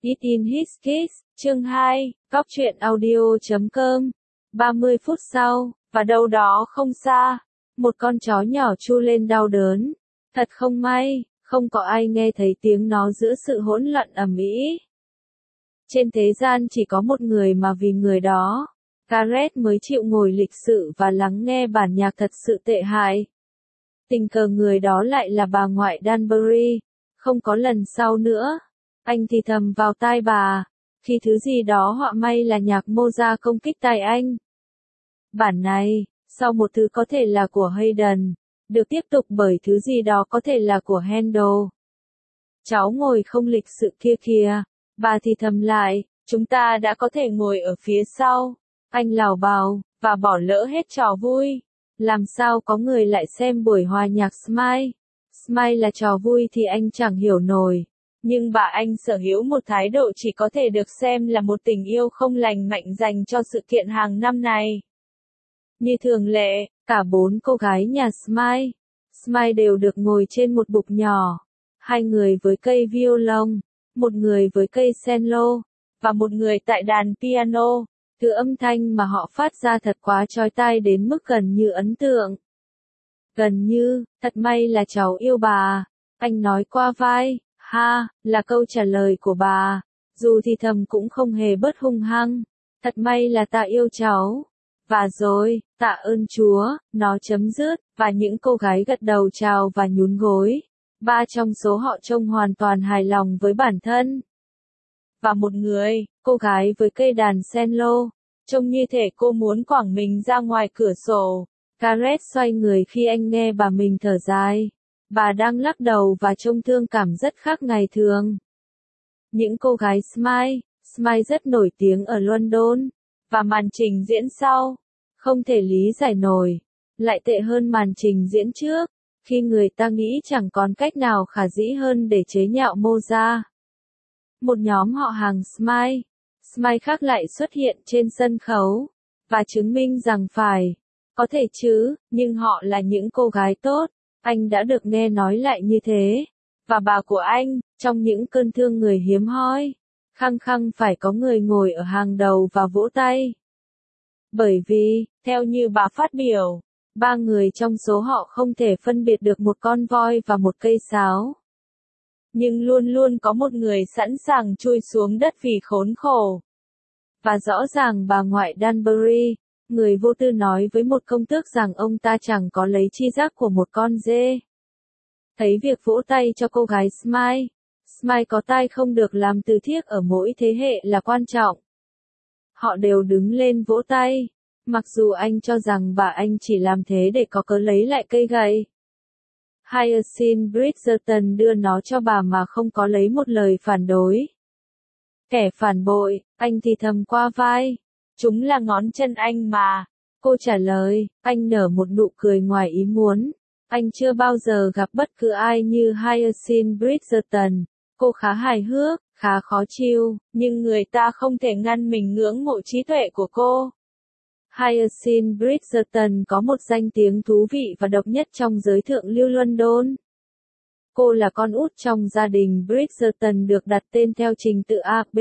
Eat in His Kiss, chương 2, Cóc truyện audio.com. 30 phút sau, và đâu đó không xa, một con chó nhỏ tru lên đau đớn. Thật không may, không có ai nghe thấy tiếng nó giữa sự hỗn loạn ầm ĩ. Trên thế gian chỉ có một người mà vì người đó, Gareth mới chịu ngồi lịch sự và lắng nghe bản nhạc thật sự tệ hại. Tình cờ người đó lại là bà ngoại Danbury. Không có lần sau nữa. Anh thì thầm vào tai bà, khi thứ gì đó họa may là nhạc Mozart công kích tai anh. Bản này, sau một thứ có thể là của Haydn, được tiếp tục bởi thứ gì đó có thể là của Handel. Cháu ngồi không lịch sự kia kìa, bà thì thầm lại, chúng ta đã có thể ngồi ở phía sau. Anh lảo bảo, và bỏ lỡ hết trò vui. Làm sao có người lại xem buổi hòa nhạc Smile? Smile là trò vui thì anh chẳng hiểu nổi. Nhưng bà anh sở hữu một thái độ chỉ có thể được xem là một tình yêu không lành mạnh dành cho sự kiện hàng năm này. Như thường lệ, cả 4 cô gái nhà Smile đều được ngồi trên một bục nhỏ. 2 người với cây violon, 1 người với cây cello, và 1 người tại đàn piano. Thứ âm thanh mà họ phát ra thật quá chói tai đến mức gần như ấn tượng. Gần như, thật may là cháu yêu bà. Anh nói qua vai, ha, là câu trả lời của bà. Dù thì thầm cũng không hề bớt hung hăng. Thật may là ta yêu cháu. Và rồi, tạ ơn Chúa, nó chấm dứt, và những cô gái gật đầu chào và nhún gối. 3 trong số họ trông hoàn toàn hài lòng với bản thân. Và 1 người, cô gái với cây đàn cello, trông như thể cô muốn quẳng mình ra ngoài cửa sổ. Gareth xoay người khi anh nghe bà mình thở dài. Bà đang lắc đầu và trông thương cảm rất khác ngày thường. Những cô gái Smile rất nổi tiếng ở London, và màn trình diễn sau, không thể lý giải nổi, lại tệ hơn màn trình diễn trước, khi người ta nghĩ chẳng còn cách nào khả dĩ hơn để chế nhạo Mozart. Một nhóm họ hàng Smile khác lại xuất hiện trên sân khấu, và chứng minh rằng phải, có thể chứ, nhưng họ là những cô gái tốt. Anh đã được nghe nói lại như thế. Và bà của anh, trong những cơn thương người hiếm hoi, khăng khăng phải có người ngồi ở hàng đầu và vỗ tay. Bởi vì, theo như bà phát biểu, 3 người trong số họ không thể phân biệt được một con voi và một cây sáo. Nhưng luôn luôn có một người sẵn sàng chui xuống đất vì khốn khổ. Và rõ ràng bà ngoại Danbury, người vô tư nói với một công tước rằng ông ta chẳng có lấy chi giác của một con dê. Thấy việc vỗ tay cho cô gái Smile có tai không được làm từ thiếc ở mỗi thế hệ là quan trọng. Họ đều đứng lên vỗ tay, mặc dù anh cho rằng bà anh chỉ làm thế để có cớ lấy lại cây gậy. Hyacinth Bridgerton đưa nó cho bà mà không có lấy một lời phản đối. Kẻ phản bội, anh thì thầm qua vai. Chúng là ngón chân anh mà. Cô trả lời, anh nở một nụ cười ngoài ý muốn. Anh chưa bao giờ gặp bất cứ ai như Hyacinth Bridgerton. Cô khá hài hước, khá khó chịu, nhưng người ta không thể ngăn mình ngưỡng mộ trí tuệ của cô. Hyacinth Bridgerton có một danh tiếng thú vị và độc nhất trong giới thượng lưu London. Cô là con út trong gia đình Bridgerton được đặt tên theo trình tự A, B,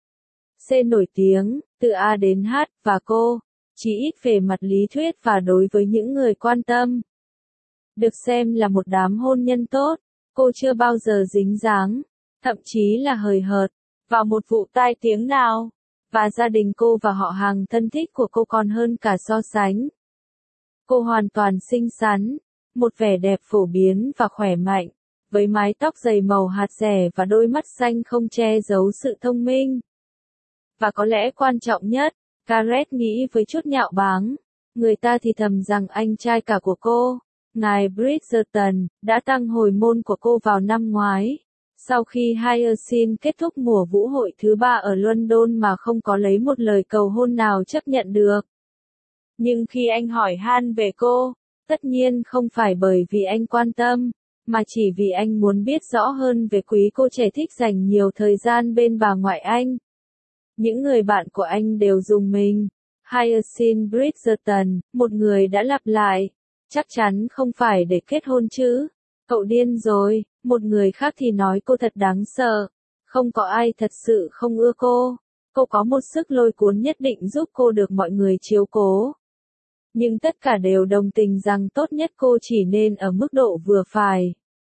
C nổi tiếng, từ A đến H, và cô, chỉ ít về mặt lý thuyết và đối với những người quan tâm, được xem là một đám hôn nhân tốt. Cô chưa bao giờ dính dáng, thậm chí là hời hợt, vào một vụ tai tiếng nào. Và gia đình cô và họ hàng thân thích của cô còn hơn cả so sánh. Cô hoàn toàn xinh xắn, một vẻ đẹp phổ biến và khỏe mạnh, với mái tóc dày màu hạt rẻ và đôi mắt xanh không che giấu sự thông minh. Và có lẽ quan trọng nhất, Gareth nghĩ với chút nhạo báng, người ta thì thầm rằng anh trai cả của cô, ngài Bridgerton, đã tăng hồi môn của cô vào năm ngoái. Sau khi Hyacinth kết thúc mùa vũ hội thứ 3 ở London mà không có lấy một lời cầu hôn nào chấp nhận được. Nhưng khi anh hỏi han về cô, tất nhiên không phải bởi vì anh quan tâm, mà chỉ vì anh muốn biết rõ hơn về quý cô trẻ thích dành nhiều thời gian bên bà ngoại anh. Những người bạn của anh đều dùng mình. Hyacinth Bridgerton, một người đã lặp lại, chắc chắn không phải để kết hôn chứ. Cậu điên rồi. Một người khác thì nói cô thật đáng sợ. Không có ai thật sự không ưa cô. Cô có một sức lôi cuốn nhất định giúp cô được mọi người chiếu cố. Nhưng tất cả đều đồng tình rằng tốt nhất cô chỉ nên ở mức độ vừa phải.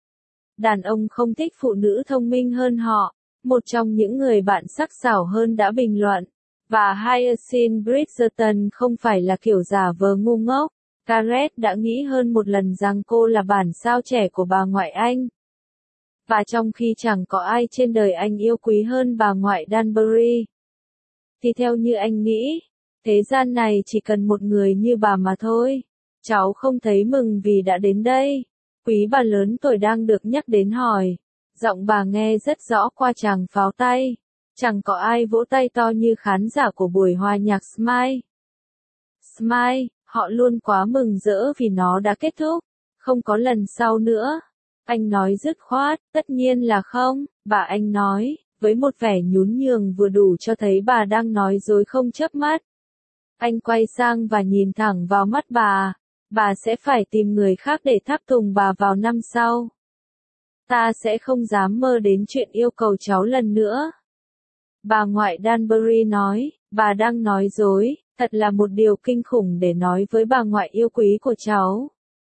Đàn ông không thích phụ nữ thông minh hơn họ. Một trong những người bạn sắc sảo hơn đã bình luận. Và Hyacinth Bridgerton không phải là kiểu giả vờ ngu ngốc. Gareth đã nghĩ hơn một lần rằng cô là bản sao trẻ của bà ngoại anh. Và trong khi chẳng có ai trên đời anh yêu quý hơn bà ngoại Danbury, thì theo như anh nghĩ, thế gian này chỉ cần một người như bà mà thôi. Cháu không thấy mừng vì đã đến đây. Quý bà lớn tuổi đang được nhắc đến hỏi. Giọng bà nghe rất rõ qua tràng pháo tay. Chẳng có ai vỗ tay to như khán giả của buổi hòa nhạc Smile. Smile, họ luôn quá mừng rỡ vì nó đã kết thúc. Không có lần sau nữa. Anh nói dứt khoát, tất nhiên là không, bà anh nói, với một vẻ nhún nhường vừa đủ cho thấy bà đang nói dối không chớp mắt. Anh quay sang và nhìn thẳng vào mắt bà sẽ phải tìm người khác để tháp tùng bà vào năm sau. Ta sẽ không dám mơ đến chuyện yêu cầu cháu lần nữa. Bà ngoại Danbury nói, bà đang nói dối, thật là một điều kinh khủng để nói với bà ngoại yêu quý của cháu.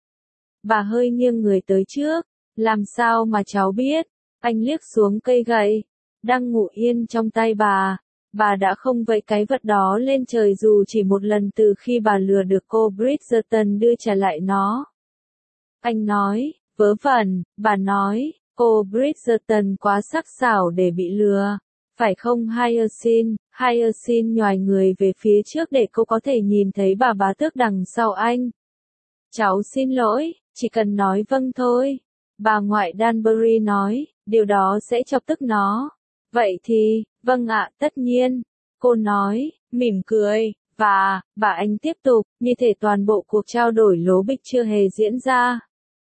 Bà hơi nghiêng người tới trước. Làm sao mà cháu biết? Anh liếc xuống cây gậy, đang ngủ yên trong tay bà đã không vẫy cái vật đó lên trời dù chỉ một lần từ khi bà lừa được cô Bridgerton đưa trả lại nó. Anh nói, vớ vẩn, bà nói, cô Bridgerton quá sắc sảo để bị lừa. Phải không Hyacinth? Hyacinth nhoài người về phía trước để cô có thể nhìn thấy bà bá tước đằng sau anh. Cháu xin lỗi, chỉ cần nói vâng thôi. Bà ngoại Danbury nói, điều đó sẽ chọc tức nó. Vậy thì, vâng ạ, tất nhiên. Cô nói, mỉm cười, và, bà anh tiếp tục, như thể toàn bộ cuộc trao đổi lố bịch chưa hề diễn ra.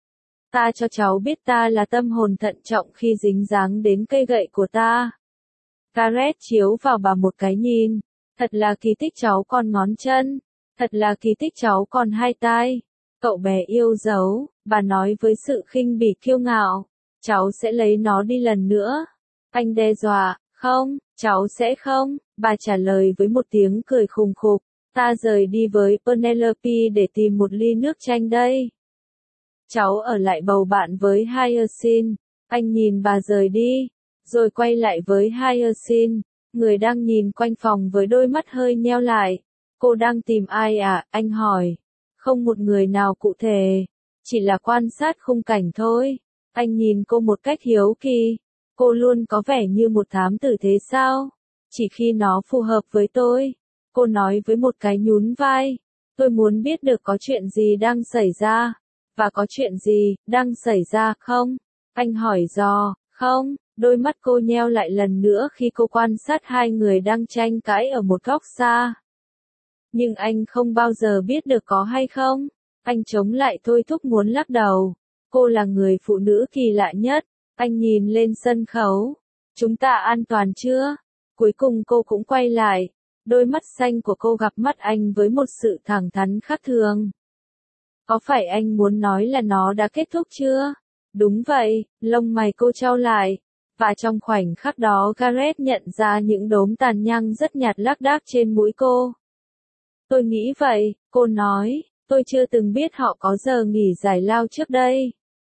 Ta cho cháu biết ta là tâm hồn thận trọng khi dính dáng đến cây gậy của ta. Gareth chiếu vào bà một cái nhìn. Thật là kỳ tích cháu còn ngón chân. Thật là kỳ tích cháu còn hai tai. Cậu bé yêu dấu, bà nói với sự khinh bỉ kiêu ngạo. Cháu sẽ lấy nó đi lần nữa. Anh đe dọa, không, cháu sẽ không. Bà trả lời với một tiếng cười khùng khục. Ta rời đi với Penelope để tìm một ly nước chanh đây. Cháu ở lại bầu bạn với Hyacinth. Anh nhìn bà rời đi, rồi quay lại với Hyacinth, người đang nhìn quanh phòng với đôi mắt hơi nheo lại. Cô đang tìm ai à? Anh hỏi. Không một người nào cụ thể, chỉ là quan sát khung cảnh thôi. Anh nhìn cô một cách hiếu kỳ. Cô luôn có vẻ như một thám tử thế sao? Chỉ khi nó phù hợp với tôi. Cô nói với một cái nhún vai. Tôi muốn biết được có chuyện gì đang xảy ra. Và có chuyện gì đang xảy ra không? Anh hỏi dò, không? Đôi mắt cô nheo lại lần nữa khi cô quan sát hai người đang tranh cãi ở một góc xa. Nhưng anh không bao giờ biết được có hay không. Anh chống lại thôi thúc muốn lắc đầu. Cô là người phụ nữ kỳ lạ nhất. Anh nhìn lên sân khấu. Chúng ta an toàn chưa? Cuối cùng cô cũng quay lại. Đôi mắt xanh của cô gặp mắt anh với một sự thẳng thắn khác thường. Có phải anh muốn nói là nó đã kết thúc chưa? Đúng vậy, lông mày cô chau lại. Và trong khoảnh khắc đó Gareth nhận ra những đốm tàn nhang rất nhạt lác đác trên mũi cô. Tôi nghĩ vậy, cô nói, tôi chưa từng biết họ có giờ nghỉ giải lao trước đây.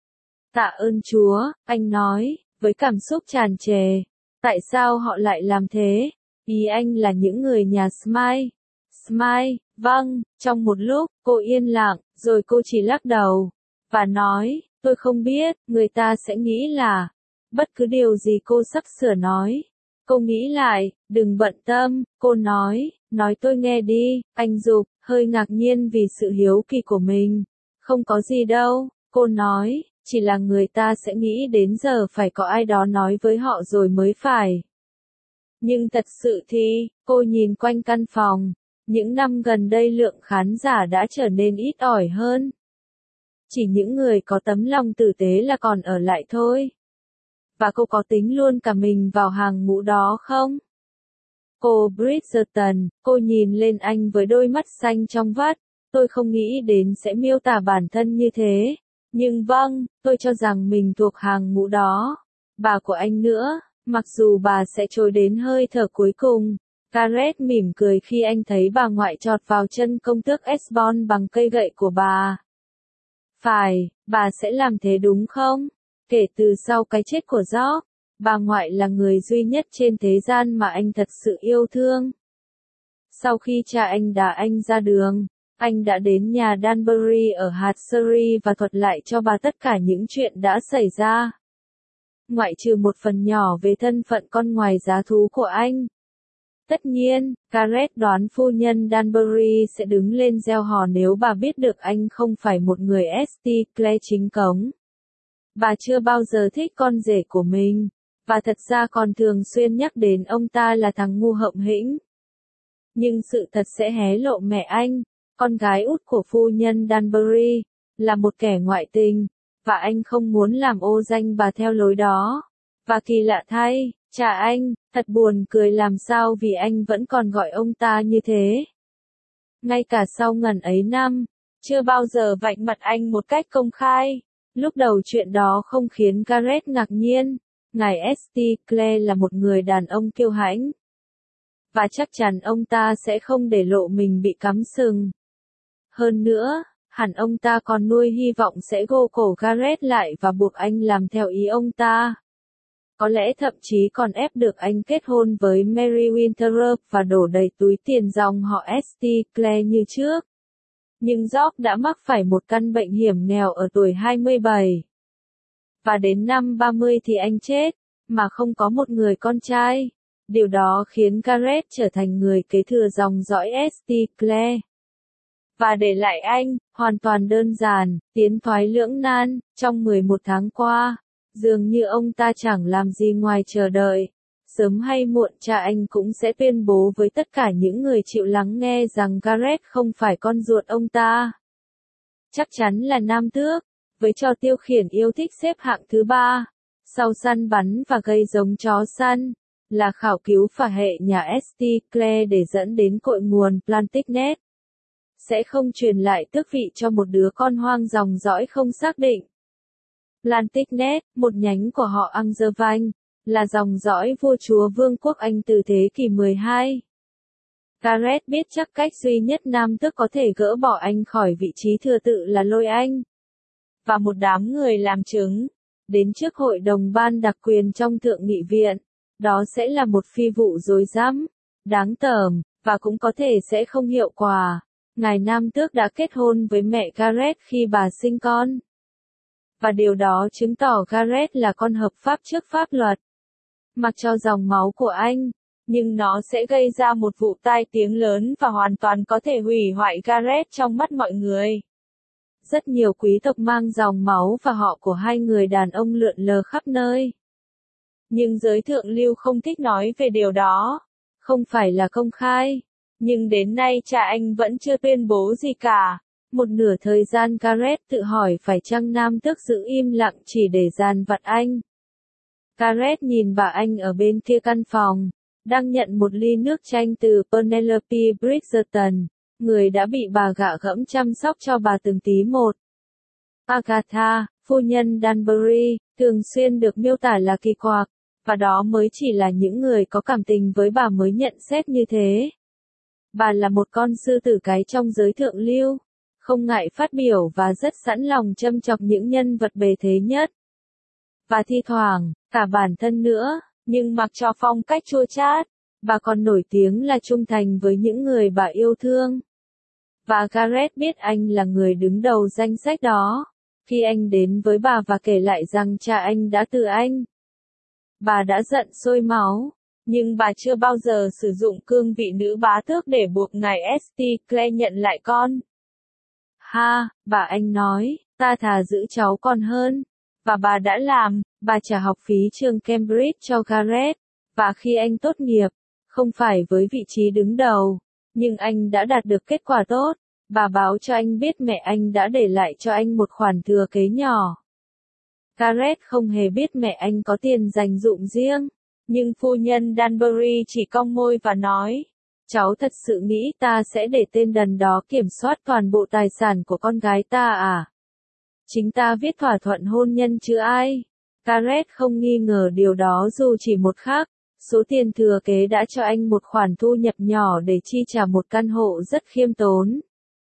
Tạ ơn Chúa, anh nói, với cảm xúc tràn trề. Tại sao họ lại làm thế? Ý anh là những người nhà Smile. Smile, vâng, trong một lúc, cô yên lặng, rồi cô chỉ lắc đầu. Và nói, tôi không biết, người ta sẽ nghĩ là, bất cứ điều gì cô sắp sửa nói. Cô nghĩ lại, đừng bận tâm, cô nói tôi nghe đi, anh giục, hơi ngạc nhiên vì sự hiếu kỳ của mình. Không có gì đâu, cô nói, chỉ là người ta sẽ nghĩ đến giờ phải có ai đó nói với họ rồi mới phải. Nhưng thật sự thì, cô nhìn quanh căn phòng, những năm gần đây lượng khán giả đã trở nên ít ỏi hơn. Chỉ những người có tấm lòng tử tế là còn ở lại thôi. Và cô có tính luôn cả mình vào hàng ngũ đó không? Cô Bridgerton, cô nhìn lên anh với đôi mắt xanh trong vắt. Tôi không nghĩ đến sẽ miêu tả bản thân như thế. Nhưng vâng, tôi cho rằng mình thuộc hàng ngũ đó. Bà của anh nữa, Mặc dù bà sẽ trôi đến hơi thở cuối cùng, Gareth mỉm cười khi anh thấy bà ngoại chọt vào chân công tước Esbon bằng cây gậy của bà. Phải, bà sẽ làm thế đúng không? Kể từ sau cái chết của George, bà ngoại là người duy nhất trên thế gian mà anh thật sự yêu thương. Sau khi cha anh đá anh ra đường, anh đã đến nhà Danbury ở hạt Surrey và thuật lại cho bà tất cả những chuyện đã xảy ra. Ngoại trừ một phần nhỏ về thân phận con ngoài giá thú của anh. Tất nhiên, Gareth đoán phu nhân Danbury sẽ đứng lên reo hò nếu bà biết được anh không phải một người St. Clair chính cống. Bà chưa bao giờ thích con rể của mình, và thật ra còn thường xuyên nhắc đến ông ta là thằng ngu hậm hĩnh. Nhưng sự thật sẽ hé lộ mẹ anh, con gái út của phu nhân Danbury, là một kẻ ngoại tình, và anh không muốn làm ô danh bà theo lối đó. Và kỳ lạ thay, cha anh, thật buồn cười làm sao vì anh vẫn còn gọi ông ta như thế. Ngay cả sau ngần ấy năm, chưa bao giờ vạch mặt anh một cách công khai. Lúc đầu chuyện đó không khiến Gareth ngạc nhiên, ngài St. Clair là một người đàn ông kiêu hãnh. Và chắc chắn ông ta sẽ không để lộ mình bị cắm sừng. Hơn nữa, hẳn ông ta còn nuôi hy vọng sẽ gô cổ Gareth lại và buộc anh làm theo ý ông ta. Có lẽ thậm chí còn ép được anh kết hôn với Mary Winterup và đổ đầy túi tiền dòng họ St. Clair như trước. Nhưng George đã mắc phải một căn bệnh hiểm nghèo ở tuổi 27. Và đến năm 30 thì anh chết, mà không có một người con trai. Điều đó khiến Gareth trở thành người kế thừa dòng dõi St. Clair. Và để lại anh, hoàn toàn đơn giản, tiến thoái lưỡng nan, trong 11 tháng qua. Dường như ông ta chẳng làm gì ngoài chờ đợi. Sớm hay muộn cha anh cũng sẽ tuyên bố với tất cả những người chịu lắng nghe rằng Gareth không phải con ruột ông ta. Chắc chắn là nam tước, với trò tiêu khiển yêu thích xếp hạng thứ 3, sau săn bắn và gây giống chó săn, là khảo cứu phả hệ nhà St. Clair để dẫn đến cội nguồn Plantagenet. Sẽ không truyền lại tước vị cho một đứa con hoang dòng dõi không xác định. Plantagenet, một nhánh của họ Angevin, là dòng dõi vua chúa Vương quốc Anh từ thế kỷ 12. Gareth biết chắc cách duy nhất nam tước có thể gỡ bỏ anh khỏi vị trí thừa tự là lôi anh. Và một đám người làm chứng, đến trước hội đồng ban đặc quyền trong thượng nghị viện. Đó sẽ là một phi vụ rối rắm, đáng tởm, và cũng có thể sẽ không hiệu quả. Ngài nam tước đã kết hôn với mẹ Gareth khi bà sinh con. Và điều đó chứng tỏ Gareth là con hợp pháp trước pháp luật. Mặc cho dòng máu của anh, nhưng nó sẽ gây ra một vụ tai tiếng lớn và hoàn toàn có thể hủy hoại Gareth trong mắt mọi người. Rất nhiều quý tộc mang dòng máu và họ của hai người đàn ông lượn lờ khắp nơi. Nhưng giới thượng lưu không thích nói về điều đó. Không phải là công khai. Nhưng đến nay cha anh vẫn chưa tuyên bố gì cả. Một nửa thời gian Gareth tự hỏi phải chăng nam tước giữ im lặng chỉ để dàn vặt anh. Gareth nhìn bà anh ở bên kia căn phòng, đang nhận một ly nước chanh từ Penelope Bridgerton, người đã bị bà gạ gẫm chăm sóc cho bà từng tí một. Agatha, phu nhân Danbury, thường xuyên được miêu tả là kỳ quặc, và đó mới chỉ là những người có cảm tình với bà mới nhận xét như thế. Bà là một con sư tử cái trong giới thượng lưu, không ngại phát biểu và rất sẵn lòng châm chọc những nhân vật bề thế nhất. Và thi thoảng, cả bản thân nữa, nhưng mặc cho phong cách chua chát, bà còn nổi tiếng là trung thành với những người bà yêu thương. Và Gareth biết anh là người đứng đầu danh sách đó, khi anh đến với bà và kể lại rằng cha anh đã từ anh. Bà đã giận sôi máu, nhưng bà chưa bao giờ sử dụng cương vị nữ bá tước để buộc ngài St. Clair nhận lại con. Ha, bà anh nói, ta thà giữ cháu còn hơn. Và bà đã làm, bà trả học phí trường Cambridge cho Gareth, và khi anh tốt nghiệp, không phải với vị trí đứng đầu, nhưng anh đã đạt được kết quả tốt, bà báo cho anh biết mẹ anh đã để lại cho anh một khoản thừa kế nhỏ. Gareth không hề biết mẹ anh có tiền dành dụm riêng, nhưng phu nhân Danbury chỉ cong môi và nói, cháu thật sự nghĩ ta sẽ để tên đần đó kiểm soát toàn bộ tài sản của con gái ta à? Chính ta viết thỏa thuận hôn nhân chứ ai? Gareth không nghi ngờ điều đó dù chỉ một khắc. Số tiền thừa kế đã cho anh một khoản thu nhập nhỏ để chi trả một căn hộ rất khiêm tốn.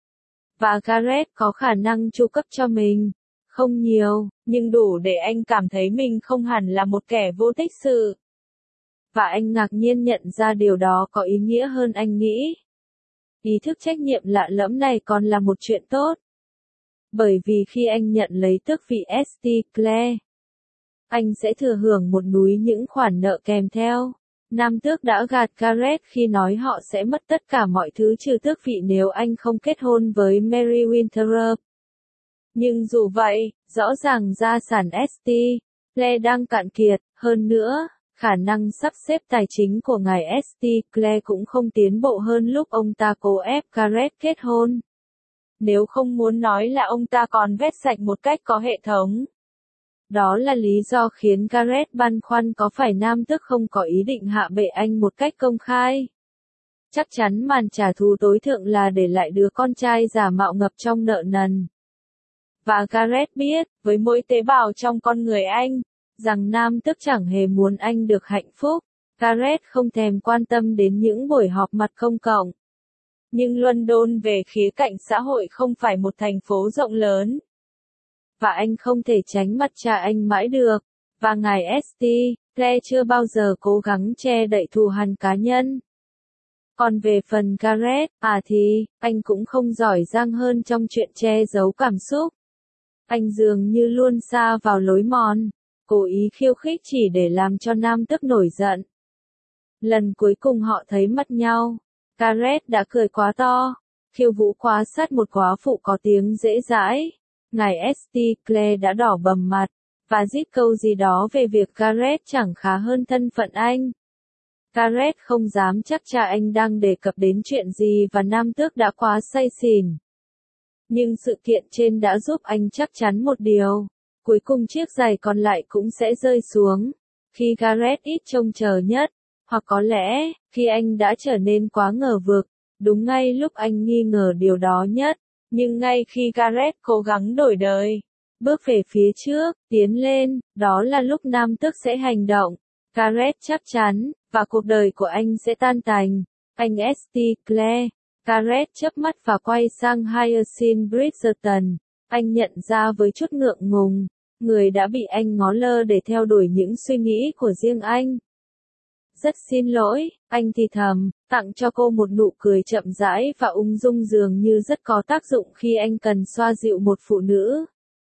Và Gareth có khả năng chu cấp cho mình. Không nhiều, nhưng đủ để anh cảm thấy mình không hẳn là một kẻ vô tích sự. Và anh ngạc nhiên nhận ra điều đó có ý nghĩa hơn anh nghĩ. Ý thức trách nhiệm lạ lẫm này còn là một chuyện tốt. Bởi vì khi anh nhận lấy tước vị St. Clair, anh sẽ thừa hưởng một núi những khoản nợ kèm theo. Nam tước đã gạt Gareth khi nói họ sẽ mất tất cả mọi thứ trừ tước vị nếu anh không kết hôn với Mary Winterup. Nhưng dù vậy, rõ ràng gia sản St. Clair đang cạn kiệt, hơn nữa, khả năng sắp xếp tài chính của ngài St. Clair cũng không tiến bộ hơn lúc ông ta cố ép Gareth kết hôn. Nếu không muốn nói là ông ta còn vét sạch một cách có hệ thống. Đó là lý do khiến Gareth băn khoăn có phải nam tước không có ý định hạ bệ anh một cách công khai. Chắc chắn màn trả thù tối thượng là để lại đứa con trai giả mạo ngập trong nợ nần. Và Gareth biết, với mỗi tế bào trong con người anh, rằng nam tước chẳng hề muốn anh được hạnh phúc. Gareth không thèm quan tâm đến những buổi họp mặt công cộng. Nhưng London về khía cạnh xã hội không phải một thành phố rộng lớn. Và anh không thể tránh mặt cha anh mãi được. Và ngài St. Clair chưa bao giờ cố gắng che đậy thù hằn cá nhân. Còn về phần Gareth, thì, anh cũng không giỏi giang hơn trong chuyện che giấu cảm xúc. Anh dường như luôn sa vào lối mòn, cố ý khiêu khích chỉ để làm cho nam tước nổi giận. Lần cuối cùng họ thấy mặt nhau, Gareth đã cười quá to, khiêu vũ quá sát một góa phụ có tiếng dễ dãi. Ngài St. Clair đã đỏ bầm mặt, và rít câu gì đó về việc Gareth chẳng khá hơn thân phận anh. Gareth không dám chắc cha anh đang đề cập đến chuyện gì và nam tước đã quá say xỉn. Nhưng sự kiện trên đã giúp anh chắc chắn một điều. Cuối cùng chiếc giày còn lại cũng sẽ rơi xuống. Khi Gareth ít trông chờ nhất. Hoặc có lẽ, khi anh đã trở nên quá ngờ vực. Đúng ngay lúc anh nghi ngờ điều đó nhất. Nhưng ngay khi Gareth cố gắng đổi đời. Bước về phía trước, tiến lên, đó là lúc nam tước sẽ hành động. Gareth chắc chắn, và cuộc đời của anh sẽ tan tành. Anh St. Clair. Gareth chớp mắt và quay sang Hyacinth Bridgerton. Anh nhận ra với chút ngượng ngùng, người đã bị anh ngó lơ để theo đuổi những suy nghĩ của riêng anh. Rất xin lỗi, anh thì thầm, tặng cho cô một nụ cười chậm rãi và ung dung dường như rất có tác dụng khi anh cần xoa dịu một phụ nữ.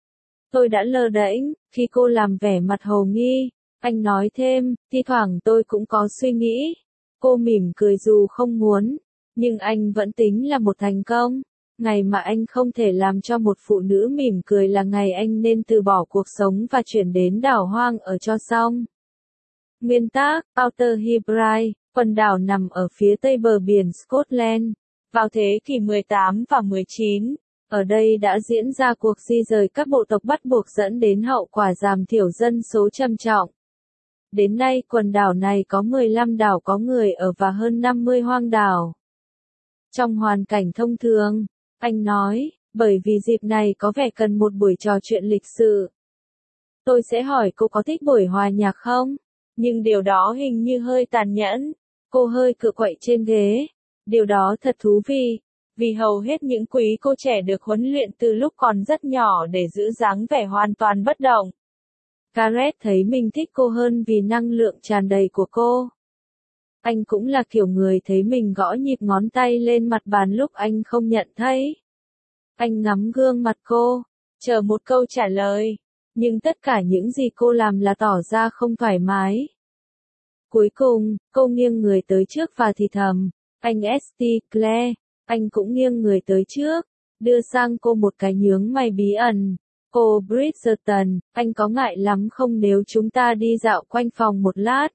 Tôi đã lơ đễnh, khi cô làm vẻ mặt hồ nghi. Anh nói thêm, thi thoảng tôi cũng có suy nghĩ. Cô mỉm cười dù không muốn. Nhưng anh vẫn tính là một thành công. Ngày mà anh không thể làm cho một phụ nữ mỉm cười là ngày anh nên từ bỏ cuộc sống và chuyển đến đảo hoang ở cho xong. Nguyên tác, Outer Hebrides, quần đảo nằm ở phía tây bờ biển Scotland. Vào thế kỷ 18 và 19, ở đây đã diễn ra cuộc di rời các bộ tộc bắt buộc dẫn đến hậu quả giảm thiểu dân số trầm trọng. Đến nay quần đảo này có 15 đảo có người ở và hơn 50 hoang đảo. Trong hoàn cảnh thông thường, anh nói, bởi vì dịp này có vẻ cần một buổi trò chuyện lịch sự. Tôi sẽ hỏi cô có thích buổi hòa nhạc không? Nhưng điều đó hình như hơi tàn nhẫn. Cô hơi cựa quậy trên ghế. Điều đó thật thú vị. Vì hầu hết những quý cô trẻ được huấn luyện từ lúc còn rất nhỏ để giữ dáng vẻ hoàn toàn bất động. Gareth thấy mình thích cô hơn vì năng lượng tràn đầy của cô. Anh cũng là kiểu người thấy mình gõ nhịp ngón tay lên mặt bàn lúc anh không nhận thấy. Anh ngắm gương mặt cô, chờ một câu trả lời. Nhưng tất cả những gì cô làm là tỏ ra không thoải mái. Cuối cùng, cô nghiêng người tới trước và thì thầm, anh St. Clair. Anh cũng nghiêng người tới trước, đưa sang cô một cái nhướng mày bí ẩn. Cô Bridgerton, anh có ngại lắm không nếu chúng ta đi dạo quanh phòng một lát?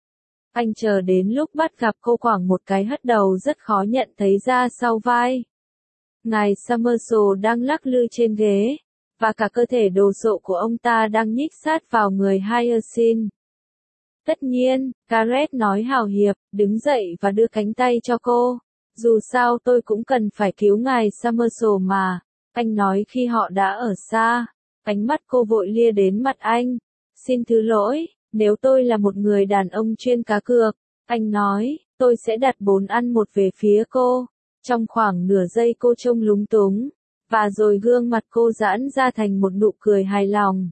Anh chờ đến lúc bắt gặp cô quẳng một cái hất đầu rất khó nhận thấy ra sau vai. Ngài Summersall đang lắc lư trên ghế, và cả cơ thể đồ sộ của ông ta đang nhích sát vào người Hyacinth. Tất nhiên, Gareth nói hào hiệp, đứng dậy và đưa cánh tay cho cô. Dù sao tôi cũng cần phải cứu ngài Summersall mà. Anh nói khi họ đã ở xa. Ánh mắt cô vội lia đến mặt anh. Xin thứ lỗi, nếu tôi là một người đàn ông chuyên cá cược, anh nói, tôi sẽ đặt 4 ăn một về phía cô. Trong khoảng nửa giây cô trông lúng túng, và rồi gương mặt cô giãn ra thành một nụ cười hài lòng.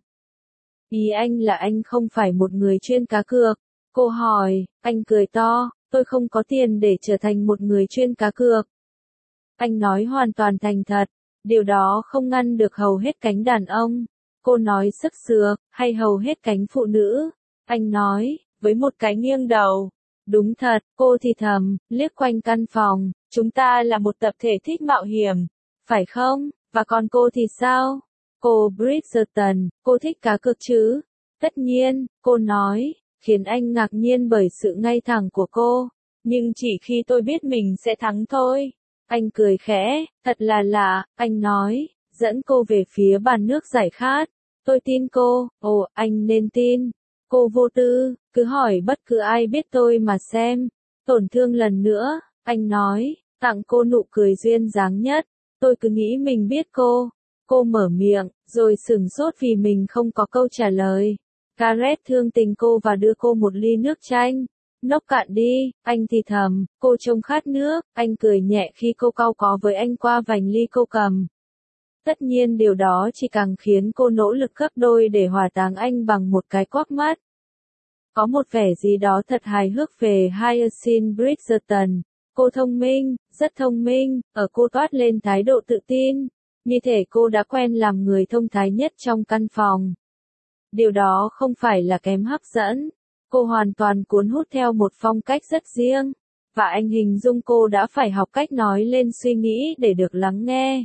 Ý anh là anh không phải một người chuyên cá cược. Cô hỏi, anh cười to, tôi không có tiền để trở thành một người chuyên cá cược. Anh nói hoàn toàn thành thật, điều đó không ngăn được hầu hết cánh đàn ông. Cô nói sức sược, hay hầu hết cánh phụ nữ. Anh nói, với một cái nghiêng đầu. Đúng thật, cô thì thầm, liếc quanh căn phòng, chúng ta là một tập thể thích mạo hiểm, phải không? Và còn cô thì sao? Cô Bridgerton, cô thích cá cược chứ? Tất nhiên, cô nói, khiến anh ngạc nhiên bởi sự ngay thẳng của cô. Nhưng chỉ khi tôi biết mình sẽ thắng thôi. Anh cười khẽ, thật là lạ, anh nói, dẫn cô về phía bàn nước giải khát. Tôi tin cô, ồ, anh nên tin. Cô vô tư, cứ hỏi bất cứ ai biết tôi mà xem. Tổn thương lần nữa, anh nói, tặng cô nụ cười duyên dáng nhất. Tôi cứ nghĩ mình biết cô. Cô mở miệng, rồi sửng sốt vì mình không có câu trả lời. Gareth thương tình cô và đưa cô một ly nước chanh. Nốc cạn đi, anh thì thầm, cô trông khát nước, anh cười nhẹ khi cô cau có với anh qua vành ly cô cầm. Tất nhiên điều đó chỉ càng khiến cô nỗ lực gấp đôi để hòa táng anh bằng một cái quắc mắt. Có một vẻ gì đó thật hài hước về Hyacinth Bridgerton. Cô thông minh, rất thông minh, ở cô toát lên thái độ tự tin. Như thể cô đã quen làm người thông thái nhất trong căn phòng. Điều đó không phải là kém hấp dẫn. Cô hoàn toàn cuốn hút theo một phong cách rất riêng. Và anh hình dung cô đã phải học cách nói lên suy nghĩ để được lắng nghe.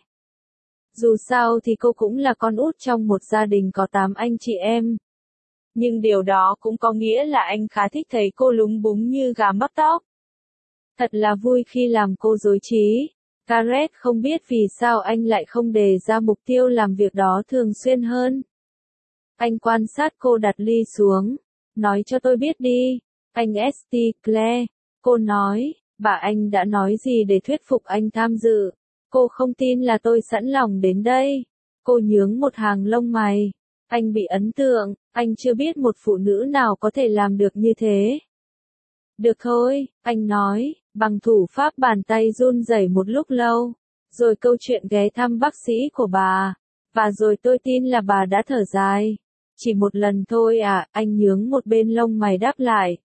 Dù sao thì cô cũng là con út trong một gia đình có 8 anh chị em. Nhưng điều đó cũng có nghĩa là anh khá thích thấy cô lúng búng như gà mắc tóc. Thật là vui khi làm cô rối trí. Gareth không biết vì sao anh lại không đề ra mục tiêu làm việc đó thường xuyên hơn. Anh quan sát cô đặt ly xuống. Nói cho tôi biết đi. Anh St. Clair. Cô nói, bà anh đã nói gì để thuyết phục anh tham dự. Cô không tin là tôi sẵn lòng đến đây. Cô nhướng một hàng lông mày. Anh bị ấn tượng, anh chưa biết một phụ nữ nào có thể làm được như thế. Được thôi, anh nói, bằng thủ pháp bàn tay run rẩy một lúc lâu. Rồi câu chuyện ghé thăm bác sĩ của bà. Và rồi tôi tin là bà đã thở dài. Chỉ một lần thôi à, anh nhướng một bên lông mày đáp lại.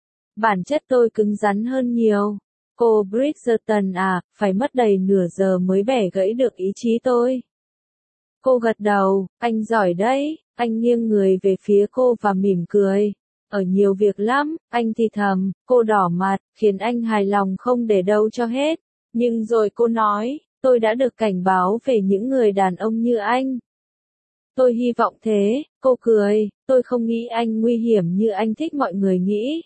Bản chất tôi cứng rắn hơn nhiều. Cô Bridgerton à, phải mất đầy nửa giờ mới bẻ gãy được ý chí tôi. Cô gật đầu, anh giỏi đấy, anh nghiêng người về phía cô và mỉm cười. Ở nhiều việc lắm, anh thì thầm, cô đỏ mặt, khiến anh hài lòng không để đâu cho hết. Nhưng rồi cô nói, tôi đã được cảnh báo về những người đàn ông như anh. Tôi hy vọng thế, cô cười, tôi không nghĩ anh nguy hiểm như anh thích mọi người nghĩ.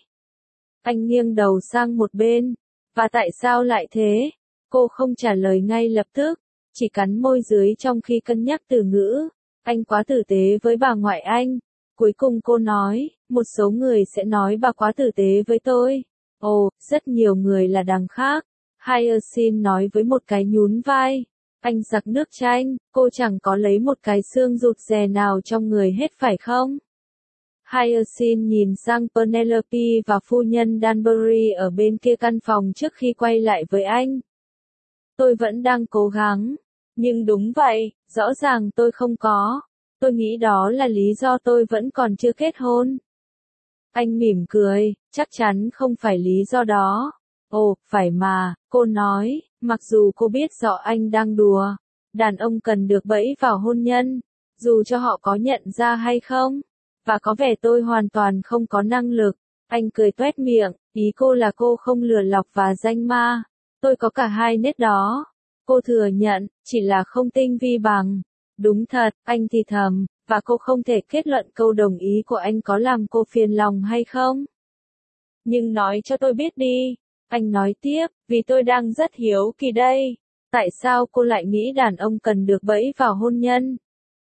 Anh nghiêng đầu sang một bên. Và tại sao lại thế? Cô không trả lời ngay lập tức, chỉ cắn môi dưới trong khi cân nhắc từ ngữ. Anh quá tử tế với bà ngoại anh. Cuối cùng cô nói, một số người sẽ nói bà quá tử tế với tôi. Ồ, rất nhiều người là đằng khác. Hyacinth nói với một cái nhún vai. Anh giặc nước chanh, cô chẳng có lấy một cái xương rụt rè nào trong người hết phải không? Hyacinth nhìn sang Penelope và phu nhân Danbury ở bên kia căn phòng trước khi quay lại với anh. Tôi vẫn đang cố gắng. Nhưng đúng vậy, rõ ràng tôi không có. Tôi nghĩ đó là lý do tôi vẫn còn chưa kết hôn. Anh mỉm cười, chắc chắn không phải lý do đó. Ồ, phải mà, cô nói, mặc dù cô biết rõ anh đang đùa. Đàn ông cần được bẫy vào hôn nhân, dù cho họ có nhận ra hay không. Và có vẻ tôi hoàn toàn không có năng lực. Anh cười toét miệng, ý cô là cô không lừa lọc và danh ma. Tôi có cả hai nét đó. Cô thừa nhận, chỉ là không tinh vi bằng. Đúng thật, anh thì thầm, và cô không thể kết luận câu đồng ý của anh có làm cô phiền lòng hay không. Nhưng nói cho tôi biết đi. Anh nói tiếp, vì tôi đang rất hiếu kỳ đây. Tại sao cô lại nghĩ đàn ông cần được bẫy vào hôn nhân?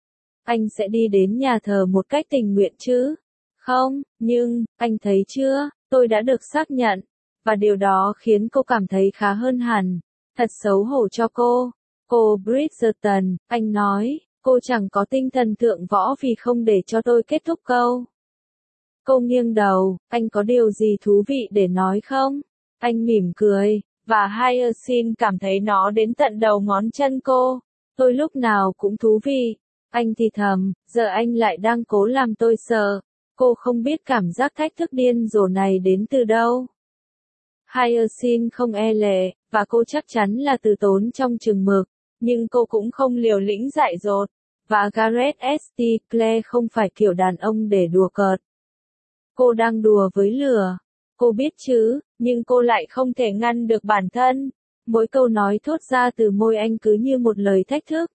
Anh sẽ đi đến nhà thờ một cách tình nguyện chứ? Không, nhưng, anh thấy chưa, tôi đã được xác nhận. Và điều đó khiến cô cảm thấy khá hơn hẳn. Thật xấu hổ cho cô. Cô Bridgerton, anh nói, cô chẳng có tinh thần thượng võ vì không để cho tôi kết thúc câu. Cô nghiêng đầu, anh có điều gì thú vị để nói không? Anh mỉm cười, và Hyacinth cảm thấy nó đến tận đầu ngón chân cô. Tôi lúc nào cũng thú vị. Anh thì thầm, giờ anh lại đang cố làm tôi sợ. Cô không biết cảm giác thách thức điên rồ này đến từ đâu. Hyacinth không e lệ, và cô chắc chắn là từ tốn trong chừng mực, nhưng cô cũng không liều lĩnh dại dột. Và Gareth St. Clair không phải kiểu đàn ông để đùa cợt. Cô đang đùa với lửa. Cô biết chứ, nhưng cô lại không thể ngăn được bản thân. Mỗi câu nói thốt ra từ môi anh cứ như một lời thách thức.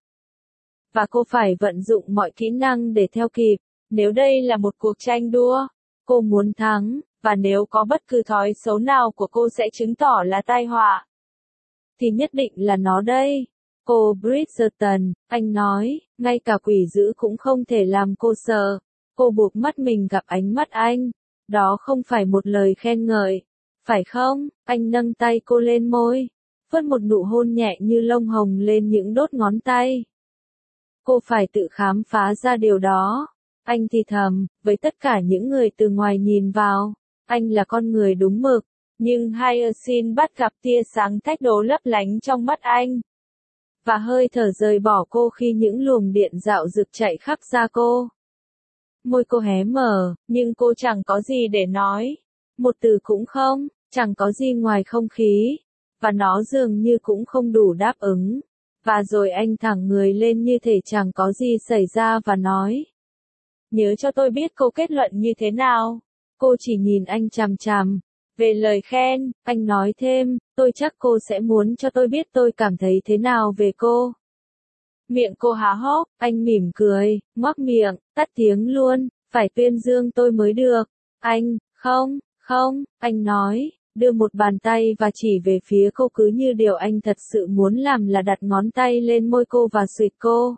Và cô phải vận dụng mọi kỹ năng để theo kịp. Nếu đây là một cuộc tranh đua, cô muốn thắng, và nếu có bất cứ thói xấu nào của cô sẽ chứng tỏ là tai họa, thì nhất định là nó đây. Cô Bridgerton, anh nói, ngay cả quỷ dữ cũng không thể làm cô sợ. Cô buộc mắt mình gặp ánh mắt anh. Đó không phải một lời khen ngợi, phải không? Anh nâng tay cô lên môi, phất một nụ hôn nhẹ như lông hồng lên những đốt ngón tay. Cô phải tự khám phá ra điều đó. Anh thì thầm, với tất cả những người từ ngoài nhìn vào, anh là con người đúng mực. Nhưng Hyacinth bắt gặp tia sáng thách đố lấp lánh trong mắt anh. Và hơi thở rời bỏ cô khi những luồng điện dạo rực chạy khắp da cô. Môi cô hé mở, nhưng cô chẳng có gì để nói. Một từ cũng không, chẳng có gì ngoài không khí. Và nó dường như cũng không đủ đáp ứng. Và rồi anh thẳng người lên như thể chẳng có gì xảy ra và nói. Nhớ cho tôi biết cô kết luận như thế nào. Cô chỉ nhìn anh chằm chằm. Về lời khen, anh nói thêm, tôi chắc cô sẽ muốn cho tôi biết tôi cảm thấy thế nào về cô. Miệng cô há hốc, anh mỉm cười, ngoác miệng, tắt tiếng luôn, phải tuyên dương tôi mới được. Anh, không, anh nói, đưa một bàn tay và chỉ về phía cô cứ như điều anh thật sự muốn làm là đặt ngón tay lên môi cô và suyệt cô.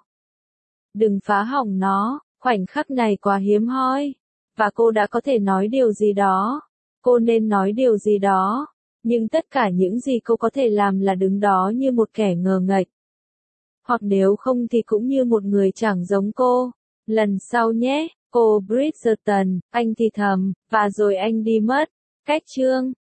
Đừng phá hỏng nó, khoảnh khắc này quá hiếm hoi. Và cô đã có thể nói điều gì đó. Cô nên nói điều gì đó. Nhưng tất cả những gì cô có thể làm là đứng đó như một kẻ ngờ nghệch. Hoặc nếu không thì cũng như một người chẳng giống cô. Lần sau nhé, cô Bridgerton, anh thì thầm, và rồi anh đi mất. Cách chương